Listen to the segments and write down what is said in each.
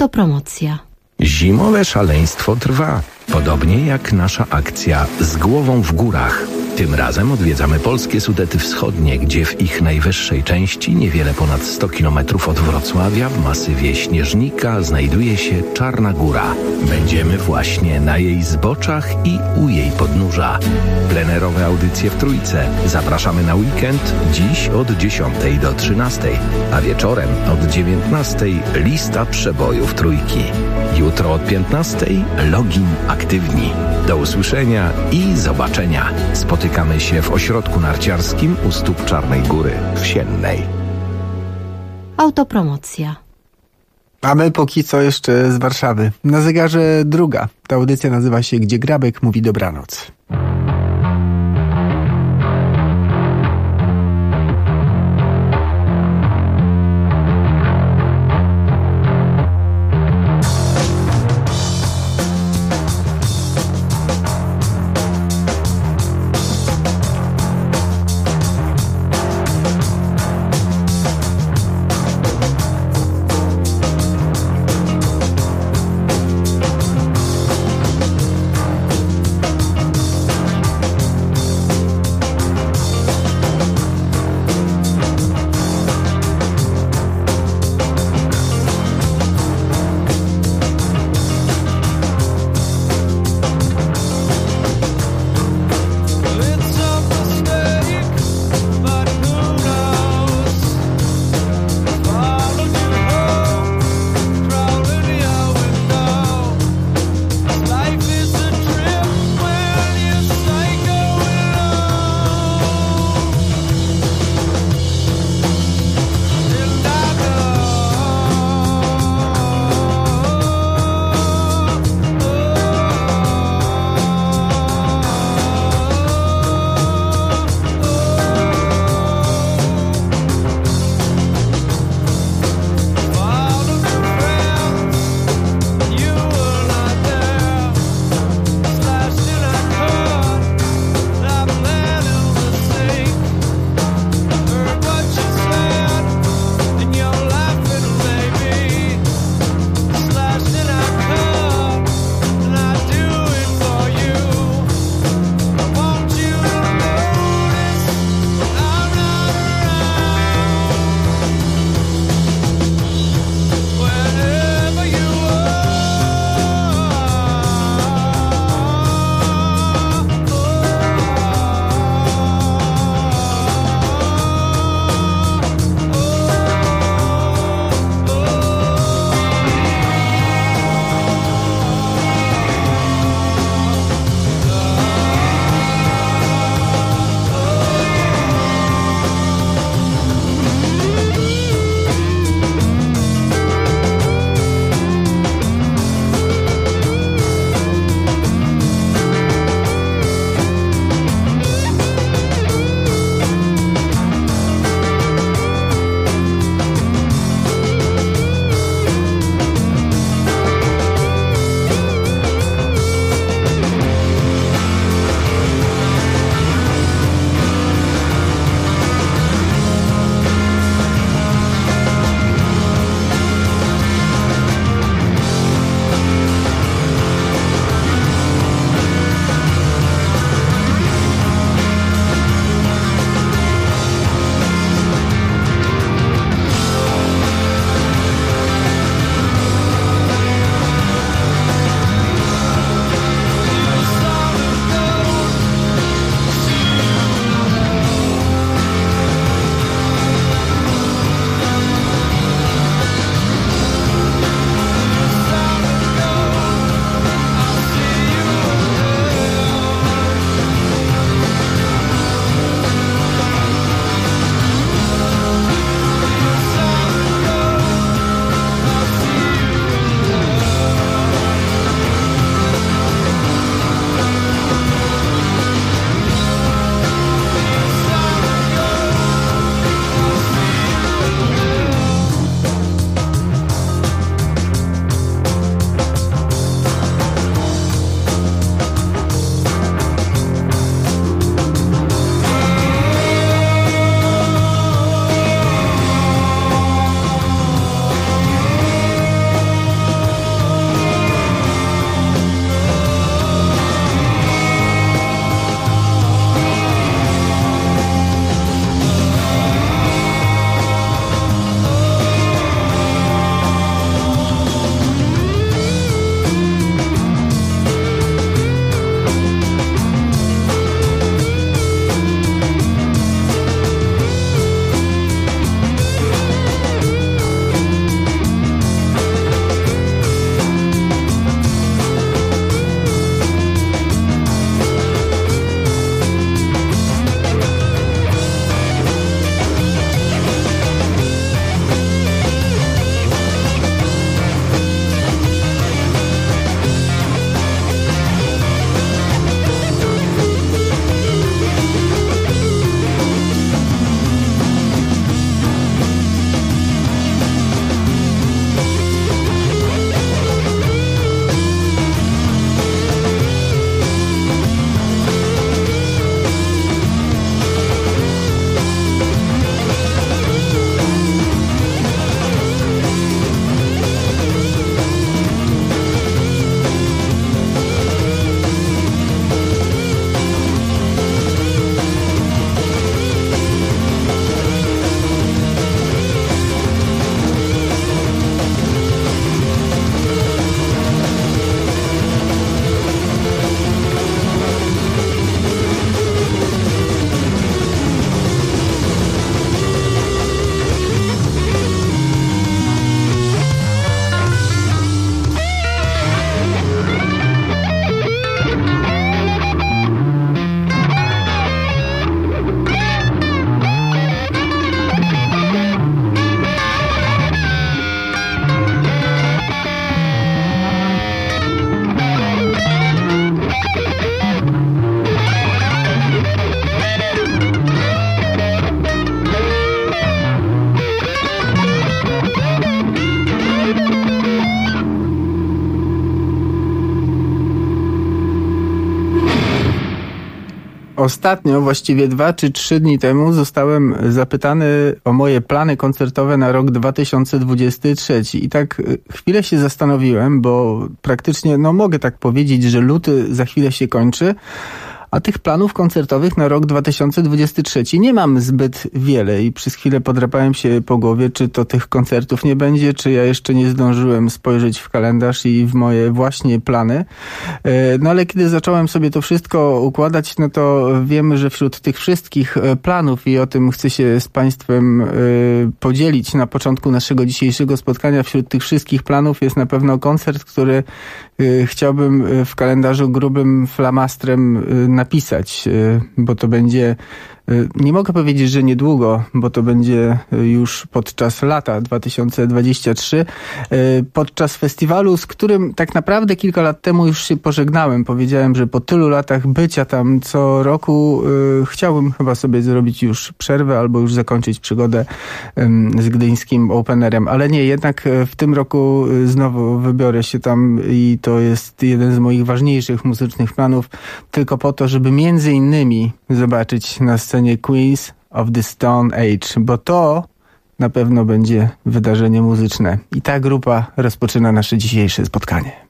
Autopromocja. Zimowe szaleństwo trwa, podobnie jak nasza akcja Z głową w górach. Tym razem odwiedzamy polskie Sudety Wschodnie, gdzie w ich najwyższej części, niewiele ponad 100 km od Wrocławia, w masywie Śnieżnika, znajduje się Czarna Góra. Będziemy właśnie na jej zboczach i u jej podnóża. Plenerowe audycje w Trójce. Zapraszamy na weekend, dziś od 10 do 13, a wieczorem od 19 lista przebojów Trójki. Jutro od 15 login aktywni. Do usłyszenia i zobaczenia. Spotykamy się w ośrodku narciarskim u stóp Czarnej Góry w Siennej. Autopromocja. A my póki co jeszcze z Warszawy. Na zegarze druga. Ta audycja nazywa się Gdzie Grabek mówi dobranoc. Ostatnio, właściwie 2 czy 3 dni temu, zostałem zapytany o moje plany koncertowe na rok 2023. I tak chwilę się zastanowiłem, bo praktycznie, mogę tak powiedzieć, że luty za chwilę się kończy, a tych planów koncertowych na rok 2023 nie mam zbyt wiele i przez chwilę podrapałem się po głowie, czy to tych koncertów nie będzie, czy ja jeszcze nie zdążyłem spojrzeć w kalendarz i w moje właśnie plany. No ale kiedy zacząłem sobie to wszystko układać, no to wiemy, że wśród tych wszystkich planów, i o tym chcę się z Państwem podzielić na początku naszego dzisiejszego spotkania, wśród tych wszystkich planów jest na pewno koncert, który chciałbym w kalendarzu grubym flamastrem napisać, bo to będzie, nie mogę powiedzieć, że niedługo, bo to będzie już podczas lata 2023, podczas festiwalu, z którym tak naprawdę kilka lat temu już się pożegnałem. Powiedziałem, że po tylu latach bycia tam co roku chciałbym chyba sobie zrobić już przerwę albo już zakończyć przygodę z gdyńskim openerem, ale nie, jednak w tym roku znowu wybiorę się tam i to jest jeden z moich ważniejszych muzycznych planów, tylko po to, żeby między innymi zobaczyć na scenie Queens of the Stone Age, bo to na pewno będzie wydarzenie muzyczne. I ta grupa rozpoczyna nasze dzisiejsze spotkanie.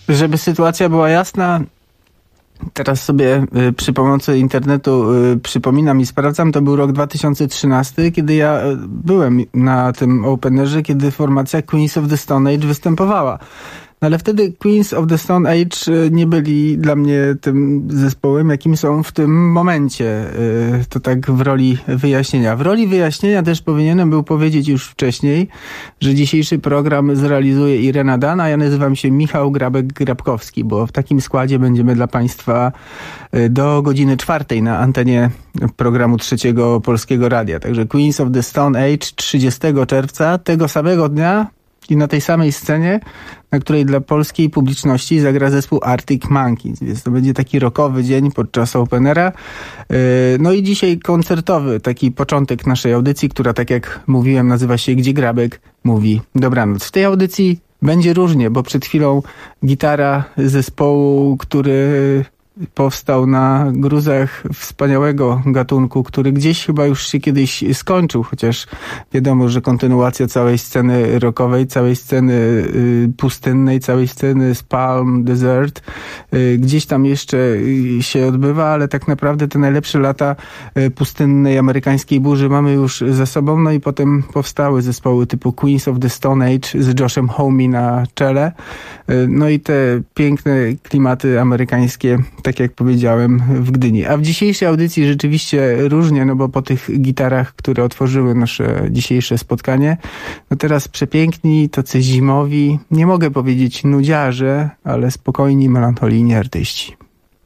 Żeby sytuacja była jasna, teraz sobie przy pomocy internetu przypominam i sprawdzam, to był rok 2013, kiedy ja byłem na tym Openerze, kiedy formacja Queens of the Stone Age występowała. No ale wtedy Queens of the Stone Age nie byli dla mnie tym zespołem, jakim są w tym momencie. To tak w roli wyjaśnienia. W roli wyjaśnienia też powinienem był powiedzieć już wcześniej, że dzisiejszy program zrealizuje Irena Dan, a ja nazywam się Michał Grabek-Grabkowski, bo w takim składzie będziemy dla Państwa do godziny 4 na antenie programu Trzeciego Polskiego Radia. Także Queens of the Stone Age 30 czerwca tego samego dnia i na tej samej scenie, na której dla polskiej publiczności zagra zespół Arctic Monkeys. Więc to będzie taki rockowy dzień podczas Openera. No i dzisiaj koncertowy, taki początek naszej audycji, która, tak jak mówiłem, nazywa się Gdzie Grabek mówi dobranoc. W tej audycji będzie różnie, bo przed chwilą gitara zespołu, który powstał na gruzach wspaniałego gatunku, który gdzieś chyba już się kiedyś skończył, chociaż wiadomo, że kontynuacja całej sceny rockowej, całej sceny pustynnej, całej sceny z Palm Desert gdzieś tam jeszcze się odbywa, ale tak naprawdę te najlepsze lata pustynnej amerykańskiej burzy mamy już za sobą, no i potem powstały zespoły typu Queens of the Stone Age z Joshem Homme na czele, no i te piękne klimaty amerykańskie, tak jak powiedziałem, w Gdyni. A w dzisiejszej audycji rzeczywiście różnie, no bo po tych gitarach, które otworzyły nasze dzisiejsze spotkanie, no teraz przepiękni, tacy zimowi, nie mogę powiedzieć nudziarze, ale spokojni, melancholijni artyści.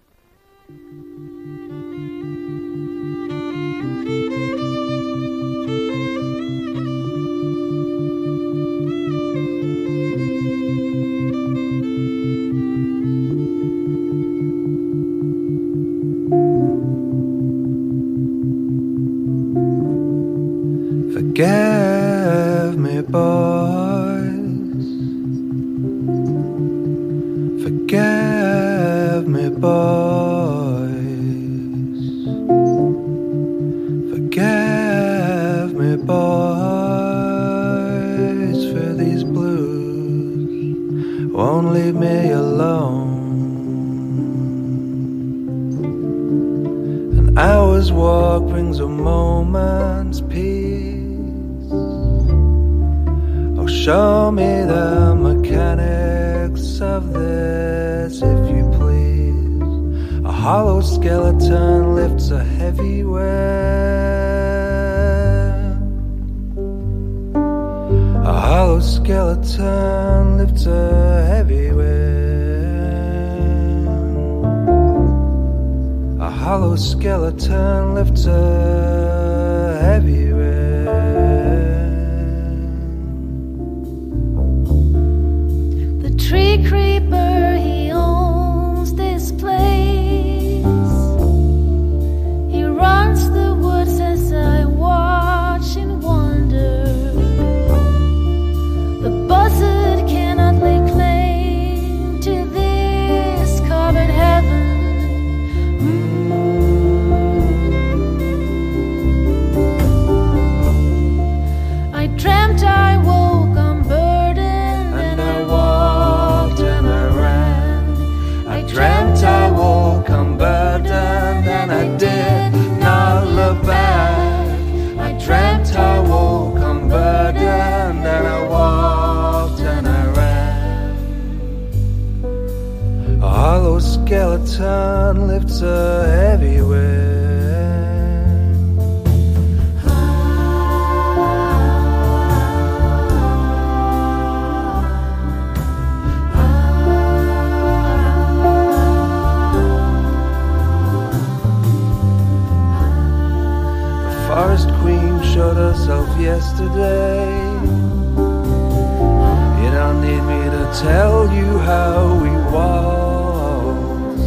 Forgive me, boys. Forgive me, boys. Forgive me, boys, for these blues won't leave me alone. An hour's walk brings a moment's peace. Show me the mechanics of this, if you please. A hollow skeleton lifts a heavy weight. A hollow skeleton lifts a heavy weight. A hollow skeleton lifts a heavy weight. Tree creeper, he owns this place. He runs the woods as I watch and wonder. The buzzard cannot lay claim to this covered heaven. I dreamt I woke unburdened and I walked and I ran. I dreamt I woke unburdened and I did not look back. I dreamt I woke unburdened and I walked and I ran. A hollow skeleton lifts a heavy weight. Forest Queen showed herself yesterday. You don't need me to tell you how we walked.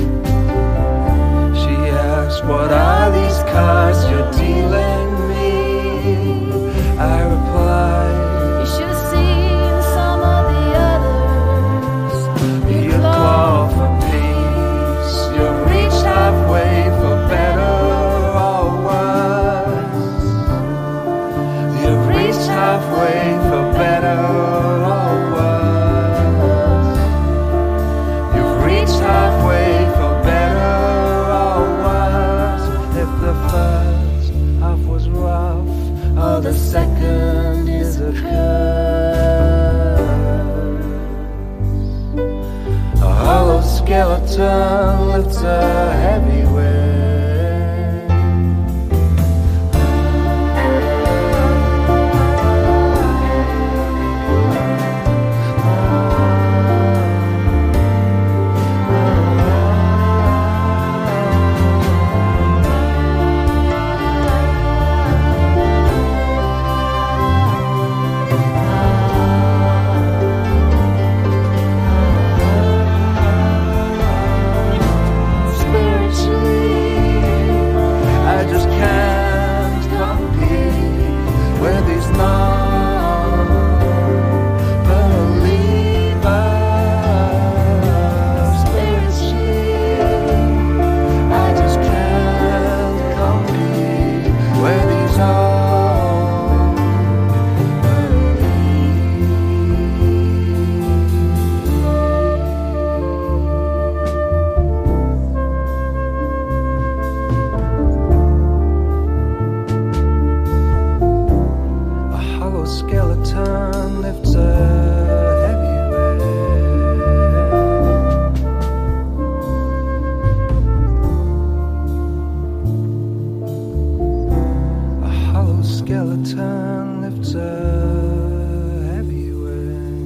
She asked, what are these cards you're dealing me? I replied, You should have seen some of the others. you claw for peace. You reach halfway for better or worse. You reach halfway for better or worse. skeleton lifts a heavy weight. Skeleton lifts a heavy weight. A hollow skeleton lifts a heavy weight.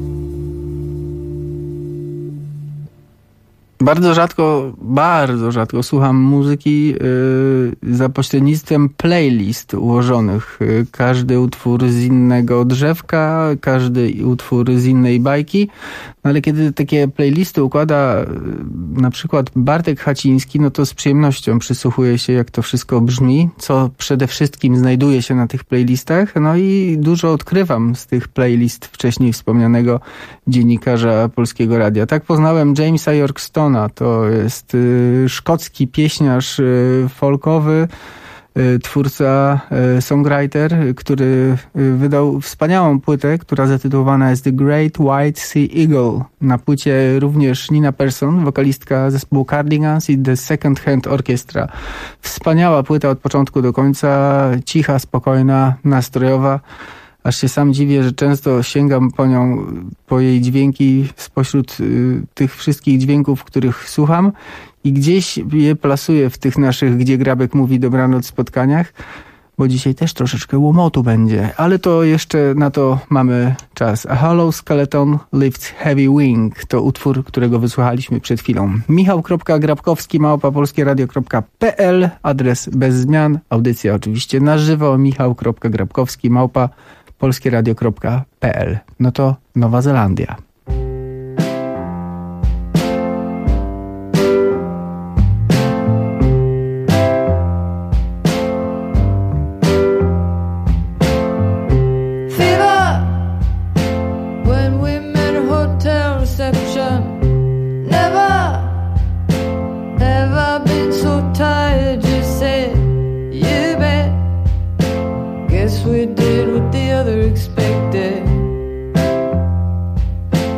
Bardzo rzadko słucham muzyki za pośrednictwem playlist ułożonych. Każdy utwór z innego drzewka, każdy utwór z innej bajki. No ale kiedy takie playlisty układa na przykład Bartek Haciński, no to z przyjemnością przysłuchuję się, jak to wszystko brzmi, co przede wszystkim znajduje się na tych playlistach. No i dużo odkrywam z tych playlist wcześniej wspomnianego dziennikarza Polskiego Radia. Tak poznałem Jamesa Yorkstona. To jest szkocki pieśniarz folkowy, twórca, songwriter, który wydał wspaniałą płytę, która zatytułowana jest The Great White Sea Eagle. Na płycie również Nina Persson, wokalistka zespołu Cardigans i The Second Hand Orchestra. Wspaniała płyta od początku do końca, cicha, spokojna, nastrojowa. Aż się sam dziwię, że często sięgam po nią, po jej dźwięki spośród tych wszystkich dźwięków, których słucham i gdzieś je plasuję w tych naszych Gdzie Grabek mówi dobranoc spotkaniach, bo dzisiaj też troszeczkę łomotu będzie, ale to jeszcze na to mamy czas. A Hollow Skeleton Lifts Heavy Wing to utwór, którego wysłuchaliśmy przed chwilą. michał.grabkowski@polskieradio.pl, adres bez zmian, audycja oczywiście na żywo, michał.grabkowski@polskieradio.pl. No to Nowa Zelandia. We did what the other expected.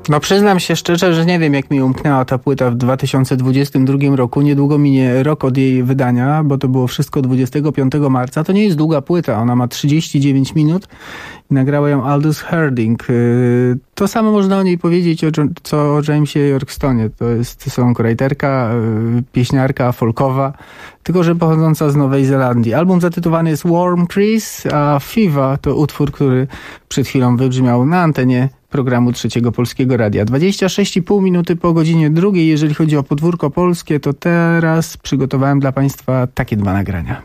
No przyznam się szczerze, że nie wiem, jak mi umknęła ta płyta w 2022 roku. Niedługo minie rok od jej wydania, bo to było wszystko 25 marca. To nie jest długa płyta, ona ma 39 minut i nagrała ją Aldous Harding. To samo można o niej powiedzieć, co o Jamesie Yorkstonie. To jest songwriterka, pieśniarka folkowa, tylko że pochodząca z Nowej Zelandii. Album zatytułowany jest Warm Trees, a Fever to utwór, który przed chwilą wybrzmiał na antenie programu Trzeciego Polskiego Radia. 26,5 minuty po godzinie 2. Jeżeli chodzi o podwórko polskie, to teraz przygotowałem dla Państwa takie 2 nagrania.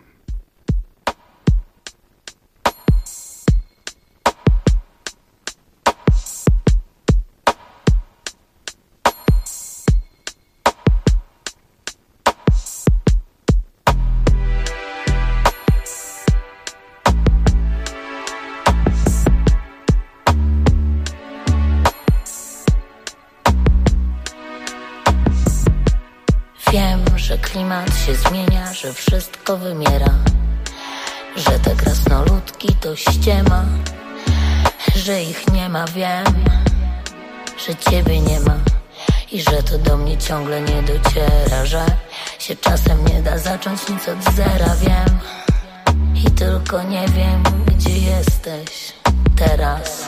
Klimat się zmienia, że wszystko wymiera, że te krasnoludki to ściema, że ich nie ma, wiem, że ciebie nie ma i że to do mnie ciągle nie dociera, że się czasem nie da zacząć nic od zera, wiem i tylko nie wiem, gdzie jesteś teraz.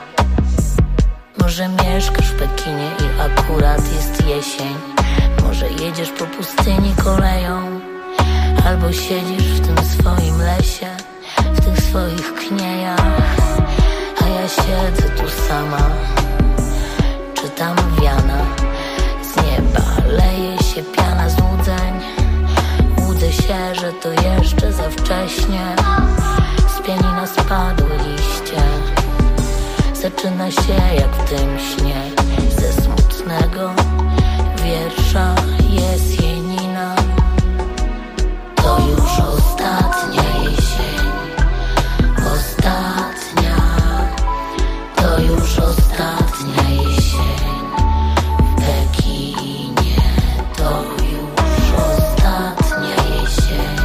Może mieszkasz w Pekinie i akurat jest jesień, może jedziesz po pustyni koleją, albo siedzisz w tym swoim lesie, w tych swoich kniejach, a ja siedzę tu sama, czytam wiana, z nieba leje się piana złudzeń, łudzę się, że to jeszcze za wcześnie, z pianina spadły liście, zaczyna się jak w tym śnie, ze smutnego wiersza jest jenina. To już ostatnia jesień, ostatnia. To już ostatnia jesień w Pekinie. To już ostatnia jesień,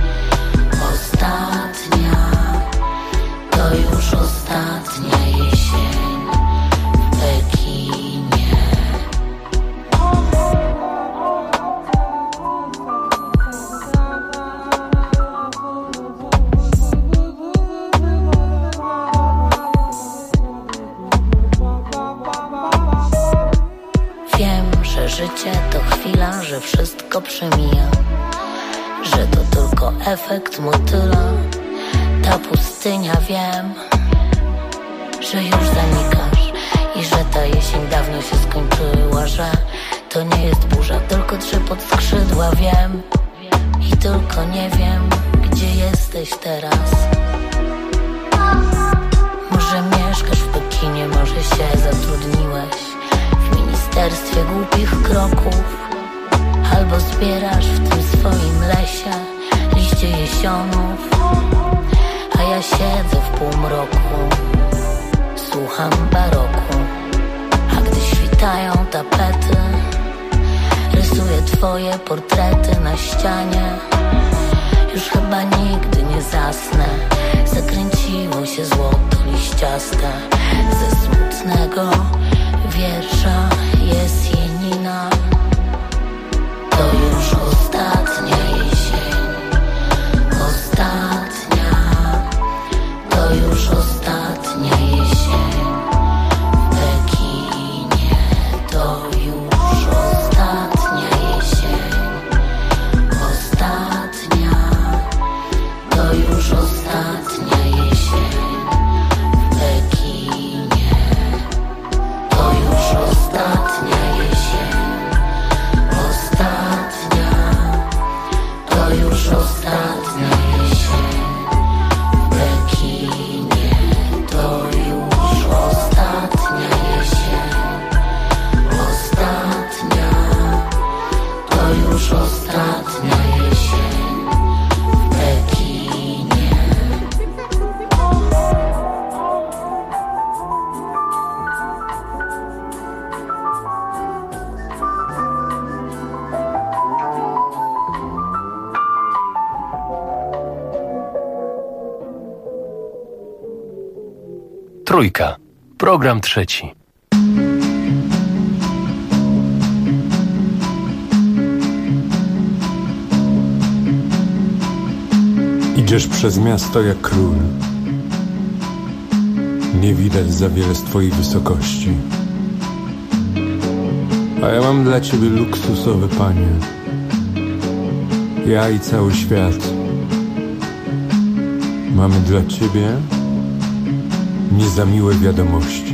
ostatnia. To już ostatnia jesień w Pekinie. Życie to chwila, że wszystko przemija, że to tylko efekt motyla. Ta pustynia, wiem, że już zanikasz i że ta jesień dawno się skończyła, że to nie jest burza, tylko trzepot skrzydła, wiem i tylko nie wiem, gdzie jesteś teraz. Może mieszkasz w Pekinie, może się zatrudniłeś w ministerstwie głupich kroków, albo zbierasz w tym swoim lesie liście jesionów, a ja siedzę w półmroku, słucham baroku, a gdy świtają tapety, rysuję twoje portrety na ścianie. Już chyba nigdy nie zasnę, zakręciło się złoto liściaste, ze smutnego wiersza jest jenina. To już ostatnia jesień, ostatnia. To już ostatnia jesień w Pekinie. To już ostatnia jesień, ostatnia. To już ostatnia jesień w Pekinie. To już ostatnia jesień, ostatnia. To już ostatnia jesień w Pekinie. To już ostatnia jesień, ostatnia. To już ostatnia jesień w Pekinie. Trójka. Program trzeci. Idziesz przez miasto jak król. Nie widać za wiele z twojej wysokości. A ja mam dla ciebie luksusowy panie. Ja i cały świat. Mamy dla ciebie nie za miłe wiadomości.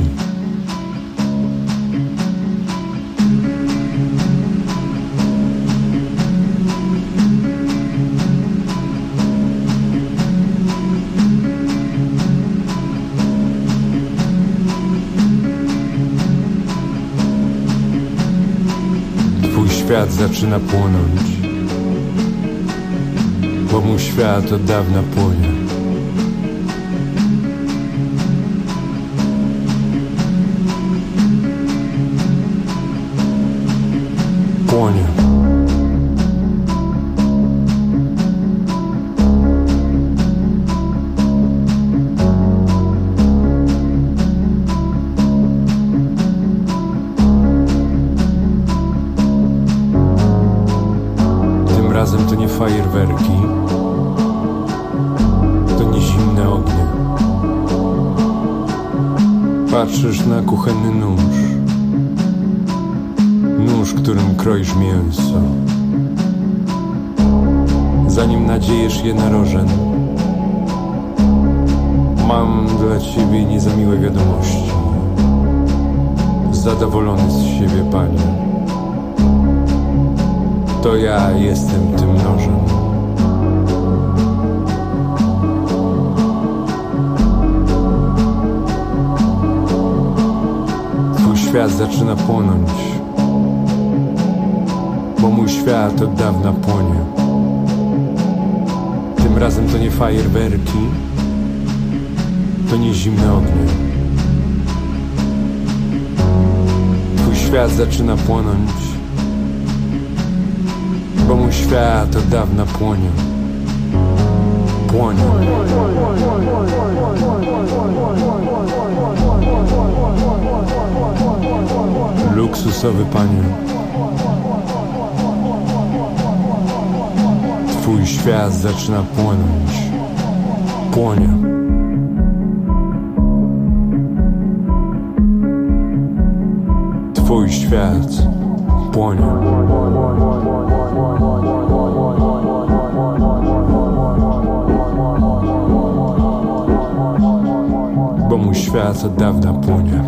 Twój świat zaczyna płonąć, bo mój świat od dawna płonie. Płonie. Tym razem to nie fajerwerki, to nie zimne ognie. Patrzysz na kuchenny nóż, którym kroisz mięso. Zanim nadziejesz je na rożen, mam dla ciebie nie za miłe wiadomości. Zadowolony z siebie, panie. To ja jestem tym nożem. Twój świat zaczyna płonąć, bo mój świat od dawna płonie. Tym razem to nie fajerwerki, to nie zimne ognie. Twój świat zaczyna płonąć, bo mój świat od dawna płonie. Płonie. Luksusowy panie. Twój świat zaczyna płonąć. Płonie. Twój świat płonie. Bo mój świat od dawna płonie.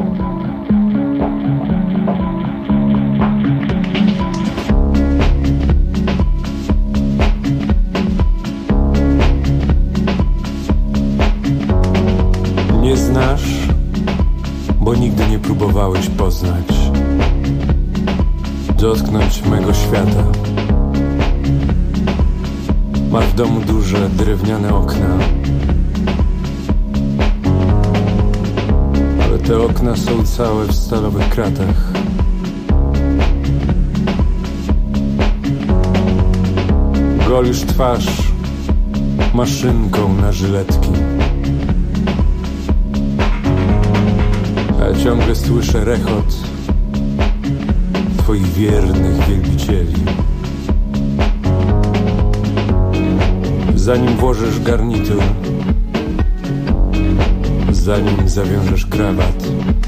Nie znasz, bo nigdy nie próbowałeś poznać, dotknąć mego świata. Masz w domu duże drewniane okna, ale te okna są całe w stalowych kratach. Golisz twarz maszynką na żyletki. A ciągle słyszę rechot twoich wiernych wielbicieli. Zanim włożysz garnitur, zanim zawiążesz krawat,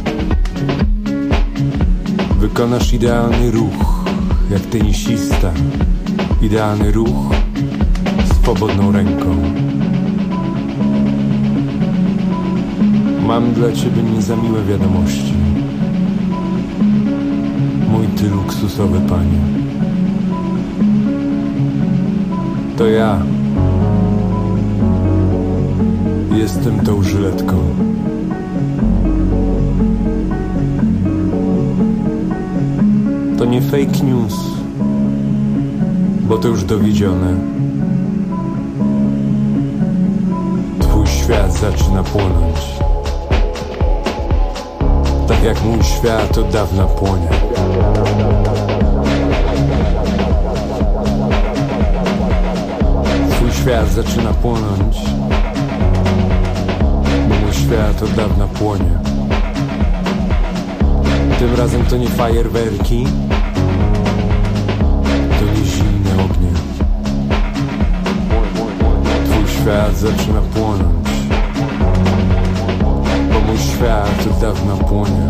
wykonasz idealny ruch, jak tenisista. Idealny ruch swobodną ręką. Mam dla ciebie nie za miłe wiadomości, mój ty luksusowy panie. To ja jestem tą żyletką. To nie fake news, bo to już dowiedzione. Twój świat zaczyna płonąć, tak jak mój świat od dawna płonie. Twój świat zaczyna płonąć, bo mój świat od dawna płonie. Tym razem to nie fajerwerki, to nie zimne ognie. Twój zaczyna płonąć, bo mój świat od dawna płonie.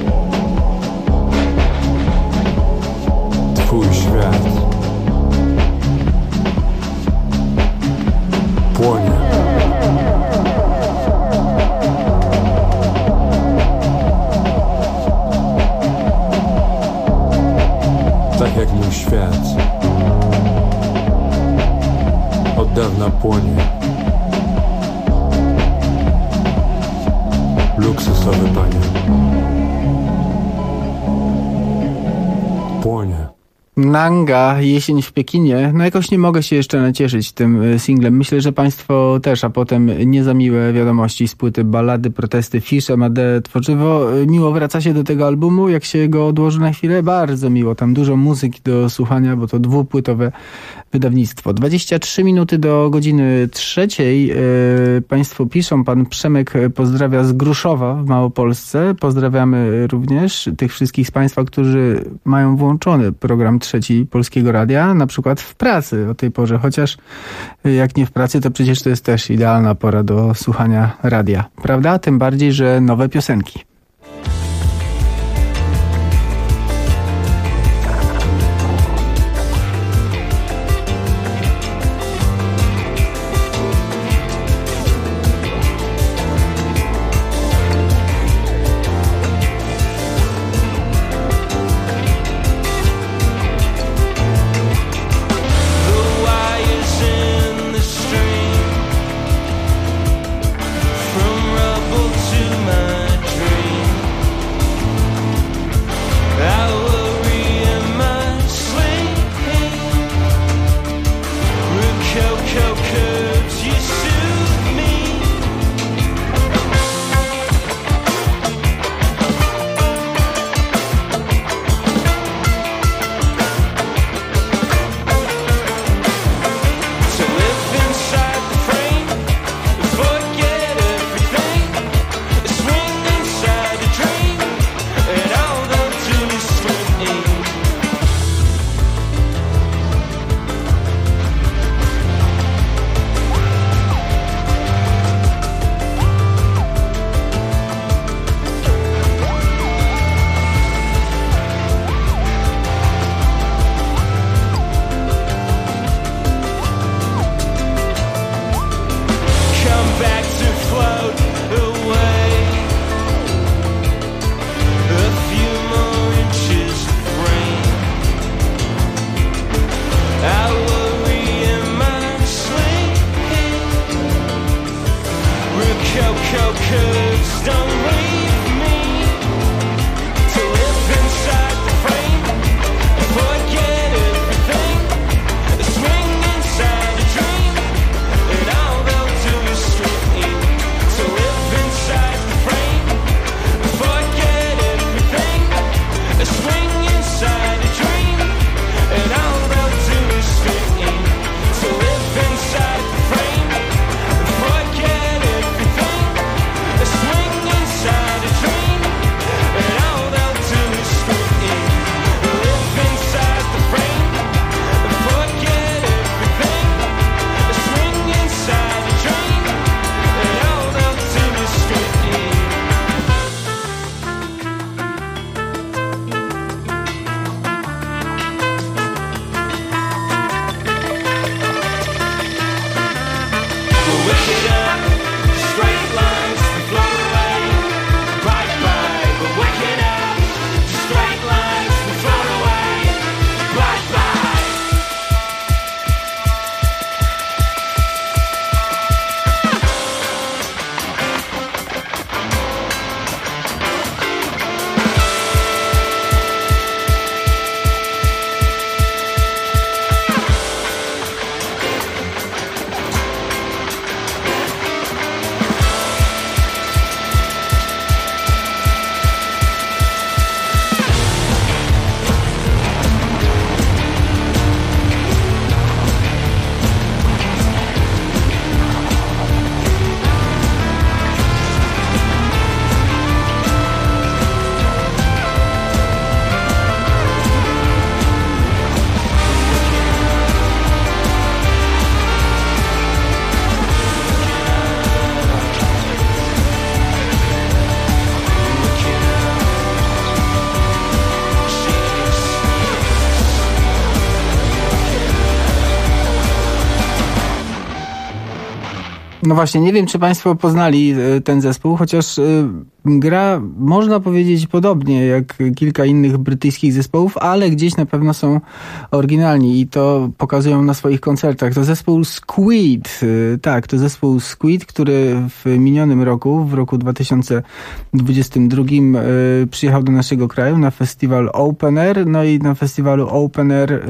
Twój świat płonie. Tak jak mój świat od dawna płonie. Luksusowy panie. Płonie. Nanga, Jesień w Pekinie. No jakoś nie mogę się jeszcze nacieszyć tym singlem. Myślę, że państwo też, a potem nie za miłe wiadomości z płyty Ballady, Protesty, Fisze, Made, Tworzywo. Miło wraca się do tego albumu, jak się go odłoży na chwilę. Bardzo miło. Tam dużo muzyki do słuchania, bo to dwupłytowe wydawnictwo. 23 minuty do godziny 3. Państwo piszą, pan Przemek pozdrawia z Gruszowa w Małopolsce. Pozdrawiamy również tych wszystkich z państwa, którzy mają włączony program Trzeci Polskiego Radia, na przykład w pracy o tej porze, chociaż jak nie w pracy, to przecież to jest też idealna pora do słuchania radia, prawda? Tym bardziej, że nowe piosenki. From rubble to my dream. No właśnie, nie wiem, czy państwo poznali ten zespół, chociaż gra, można powiedzieć, podobnie jak kilka innych brytyjskich zespołów, ale gdzieś na pewno są oryginalni i to pokazują na swoich koncertach. To zespół Squid. Tak, to zespół Squid, który w minionym roku, w roku 2022 przyjechał do naszego kraju na festiwal Open Air, no i na festiwalu Open Air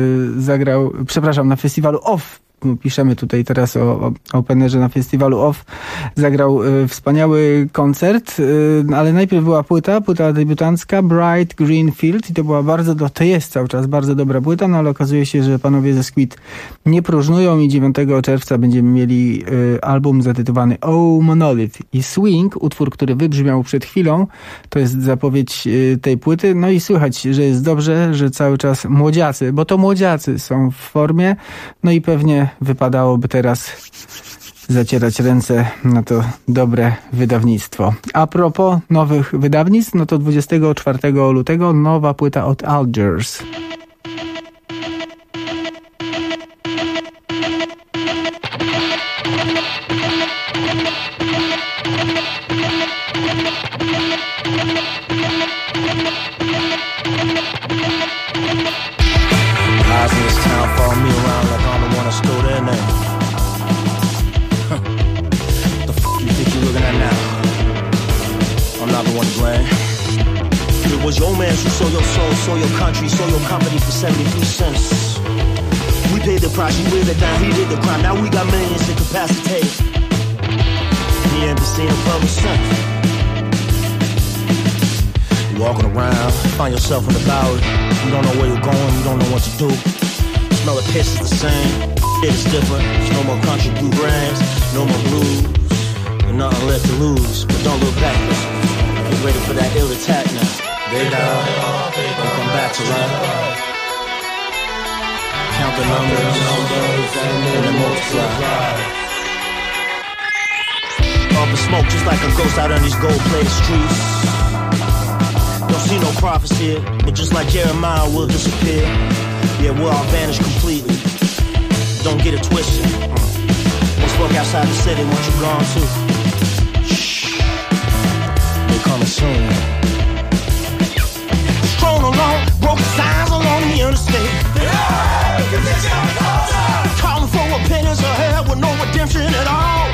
na festiwalu OFF. Piszemy tutaj teraz o Openerze na festiwalu OFF. Zagrał wspaniały koncert, ale najpierw była płyta debiutancka Bright Green Field i to jest cały czas bardzo dobra płyta, no ale okazuje się, że panowie ze Squid nie próżnują i 9 czerwca będziemy mieli album zatytułowany Oh Monolith i Swing, utwór, który wybrzmiał przed chwilą, to jest zapowiedź tej płyty, no i słychać, że jest dobrze, że cały czas młodziacy, bo to młodziacy są w formie, no i pewnie wypadałoby teraz zacierać ręce na to dobre wydawnictwo. A propos nowych wydawnictw, no to 24 lutego nowa płyta od Algiers. Guys in this town follow me around like I'm the one that stole their name. The f*** you think you're looking at now? I'm not the one to blame. It was your man who sold your soul, sold your country, sold your company for 73 cents. We paid the price, you weighed it down, he did the crime. Now we got millions incapacitated. He ain't been seen above a cent. You walking around, find yourself in the Bowery. You don't know where you're going, you don't know what to do. Smell the piss is the same, it is different. There's no more country bluegrass, no more blues, and nothing left to lose. But don't look back, get ready for that ill attack now. They down, they come back to life. Count the numbers, and then multiply. Up in smoke just like a ghost out on these gold-plated streets. Don't see no prophets here, but just like Jeremiah will disappear. Yeah, we'll all vanish completely. Don't get it twisted. Won't smoke outside the city once you're gone too. Shh, they're coming soon. Strolling along, broken signs along the interstate. Calling for opinions of hell with no redemption at all.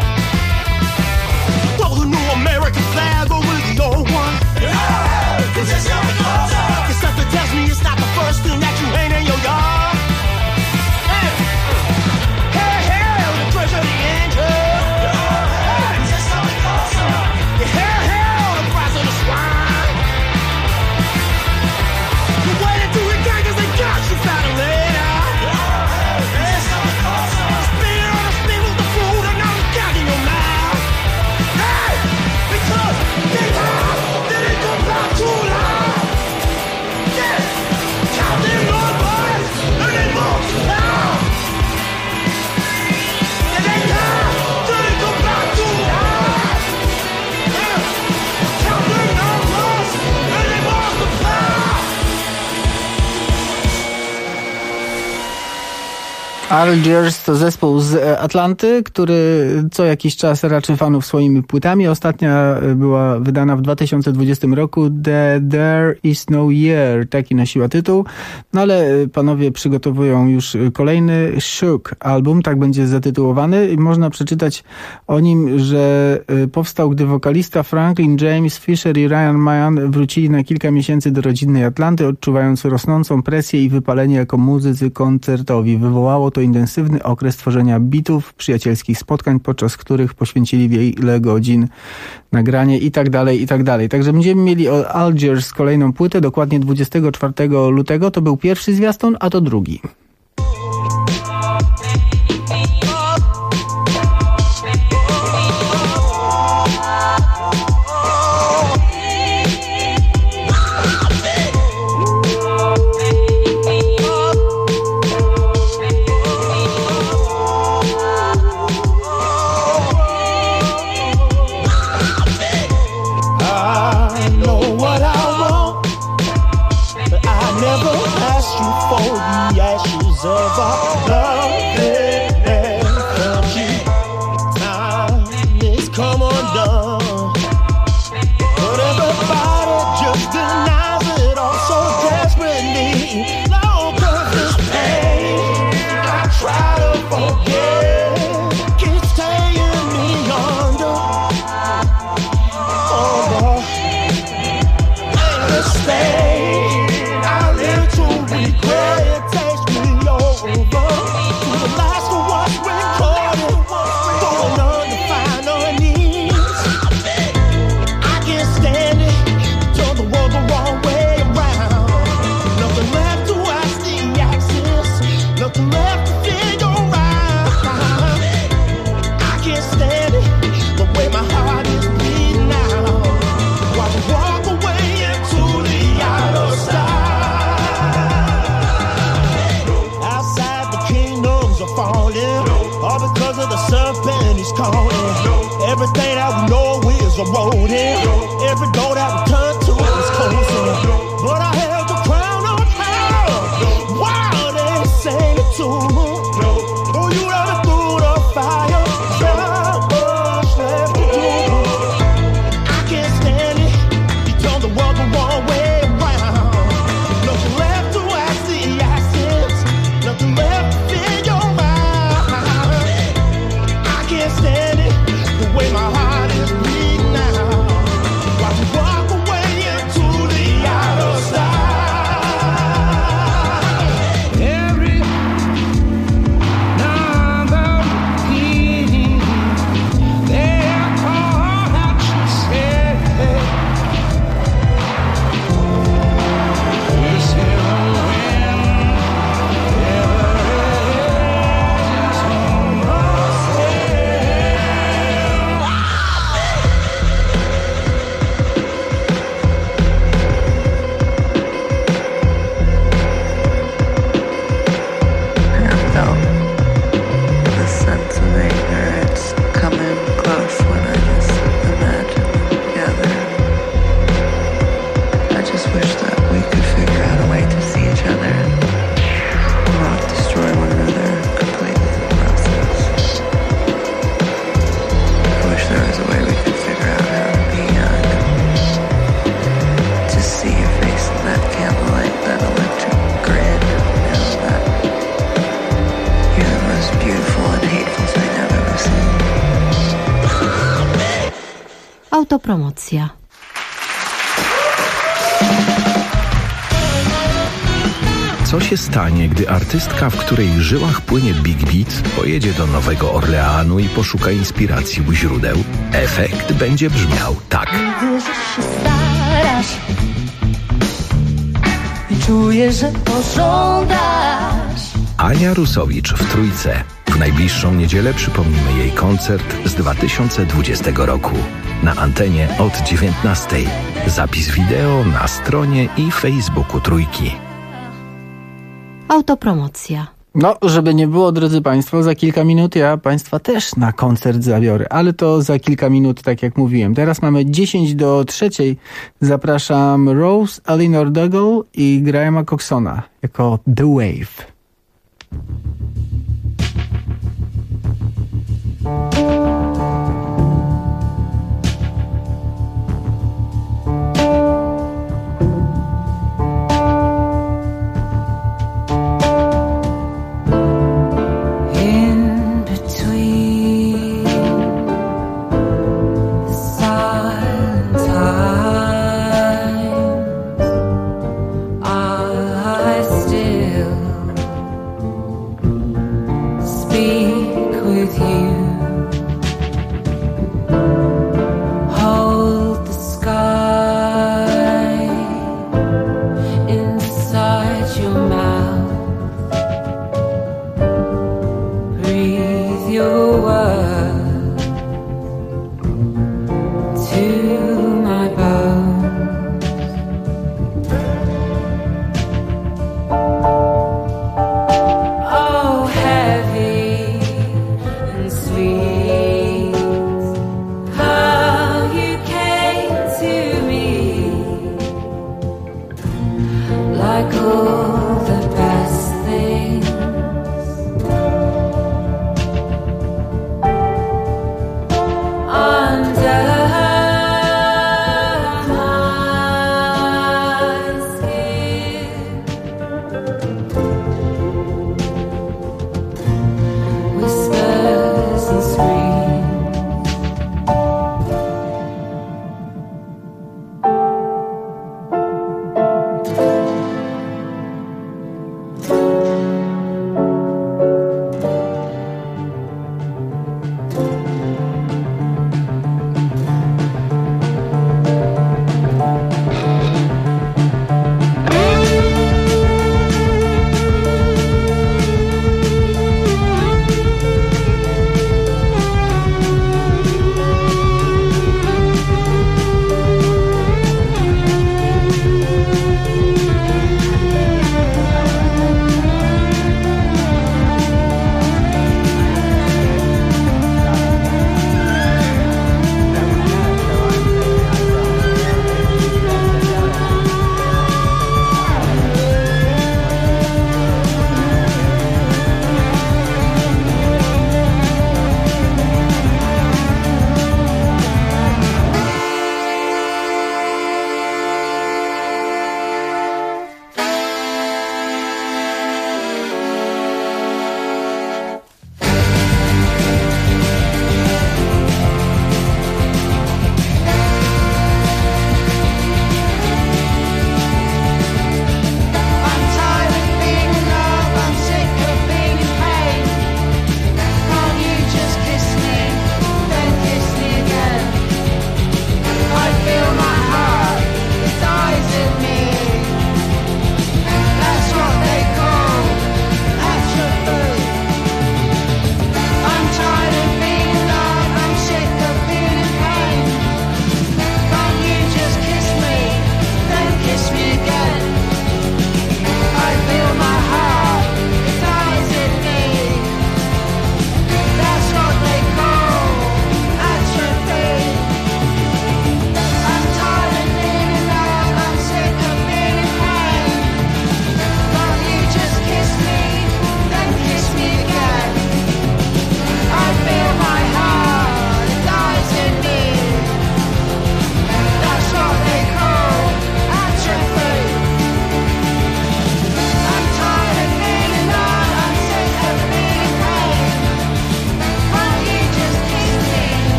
Throw the new American flag over the old one. It's something tells me it's not the first thing that you ain't in your yard. Hey, hey, hey, the treasure, the angel. Hey, hey, the price of the swine. You waited till we got 'cause they got you found later. Spinning on the spin with the food and now it's got in your mouth. Hey, because they have, they didn't come back too long. Yeah, counting on boys and they multiply. And they have, they didn't come back too long. Yeah, counting on boys and they multiply. Algiers to zespół z Atlanty, który co jakiś czas raczy fanów swoimi płytami. Ostatnia była wydana w 2020 roku. There is no year, taki nosiła tytuł. No ale panowie przygotowują już kolejny Shook album, tak będzie zatytułowany. I można przeczytać o nim, że powstał, gdy wokalista Franklin James Fisher i Ryan Mayan wrócili na kilka miesięcy do rodzinnej Atlanty, odczuwając rosnącą presję i wypalenie jako muzycy koncertowi. Wywołało to intensywny okres tworzenia bitów, przyjacielskich spotkań, podczas których poświęcili wiele godzin nagranie i tak dalej, i tak dalej. Także będziemy mieli o Algiers kolejną płytę, dokładnie 24 lutego. To był pierwszy zwiastun, a to drugi. Everything that we know is eroding. Every door that we turn to is closing. But I held the crown on high while they sang it to me. Oh, you let me through the fire. Not much left to do. I can't stand it. You turn the world the wrong way around. Nothing left to ask the accents. Nothing left to fill your mind. I can't stand it. The way my heart is beating now, while we walk away into the outer side. Every number beating, they're all out to say. Is there a wind? Just one more say. Autopromocja. Co się stanie, gdy artystka, w której żyłach płynie Big Beat, pojedzie do Nowego Orleanu i poszuka inspiracji u źródeł? Efekt będzie brzmiał tak. Widzę, że się starasz i czuję, że pożądasz. Ania Rusowicz w Trójce. W najbliższą niedzielę przypomnimy jej koncert z 2020 roku. Na antenie od 19:00. Zapis wideo na stronie i Facebooku Trójki. Autopromocja. No, żeby nie było, drodzy Państwo, za kilka minut ja Państwa też na koncert zabiorę, ale to za kilka minut, tak jak mówiłem. Teraz mamy 2:50. Zapraszam Rose, Eleanor Dougal i Grahama Coxona jako The Wave.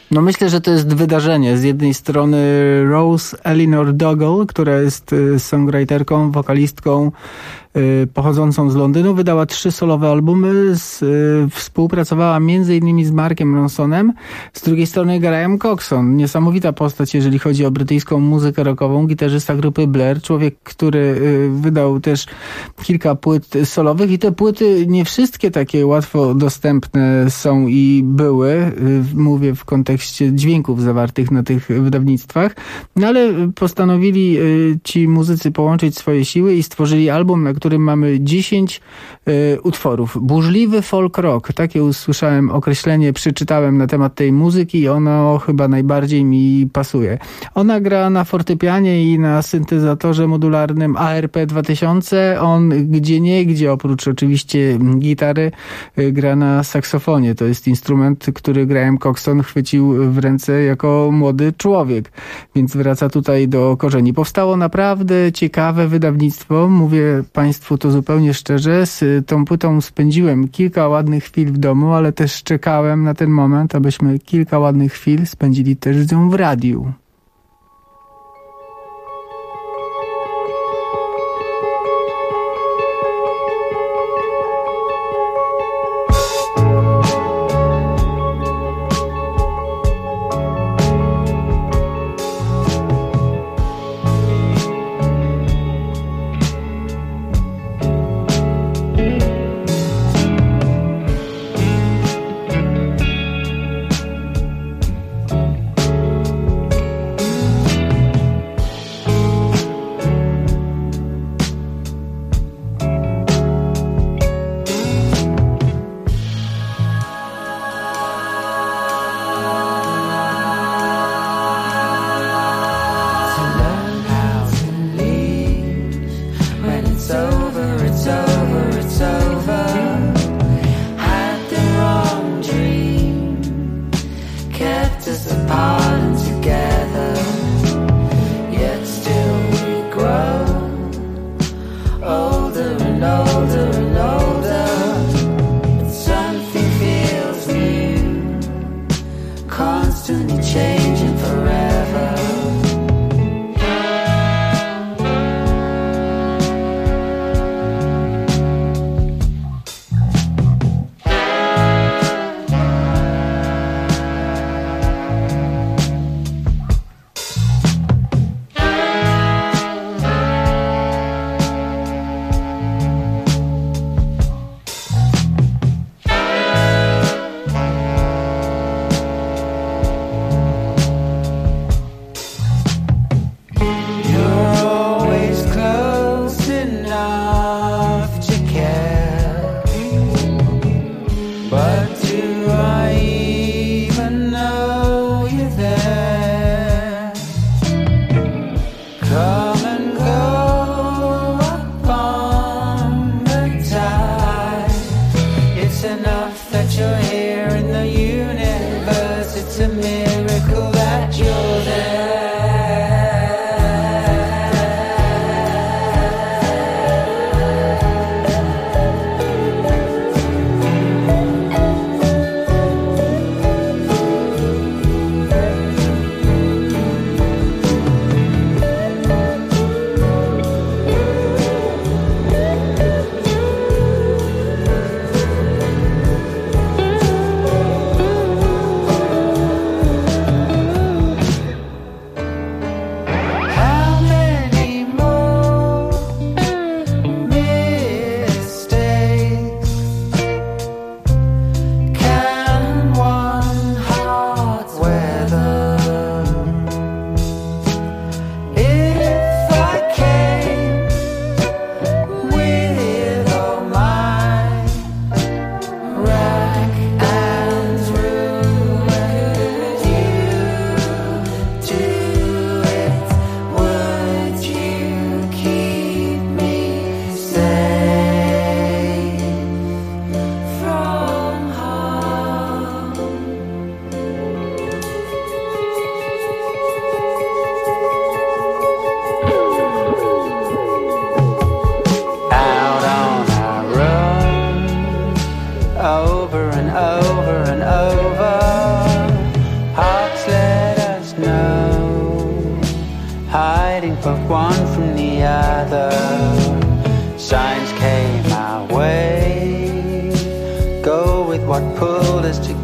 No myślę, że to jest wydarzenie. Z jednej strony Rose Elinor Dougall, która jest songwriterką, wokalistką pochodzącą z Londynu, wydała 3 solowe albumy, współpracowała m.in. z Markiem Ronsonem. Z drugiej strony Graham Coxon, niesamowita postać, jeżeli chodzi o brytyjską muzykę rockową, gitarzysta grupy Blair, człowiek, który wydał też kilka płyt solowych i te płyty nie wszystkie takie łatwo dostępne są i były, mówię w kontekście dźwięków zawartych na tych wydawnictwach, no ale postanowili ci muzycy połączyć swoje siły i stworzyli album, na którym mamy 10 utworów. Burzliwy folk rock, takie usłyszałem określenie, przeczytałem na temat tej muzyki i ono chyba najbardziej mi pasuje. Ona gra na fortepianie i na syntezatorze modularnym ARP 2000, on gdzie oprócz oczywiście gitary gra na saksofonie. To jest instrument, który Graham Coxon chwycił w ręce jako młody człowiek, więc wraca tutaj do korzeni. Powstało naprawdę ciekawe wydawnictwo, mówię Państwu to zupełnie szczerze. Z tą płytą spędziłem kilka ładnych chwil w domu, ale też czekałem na ten moment, abyśmy kilka ładnych chwil spędzili też z nią w radiu.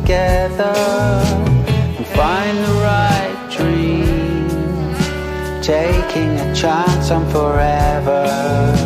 together and find the right dream, taking a chance on forever.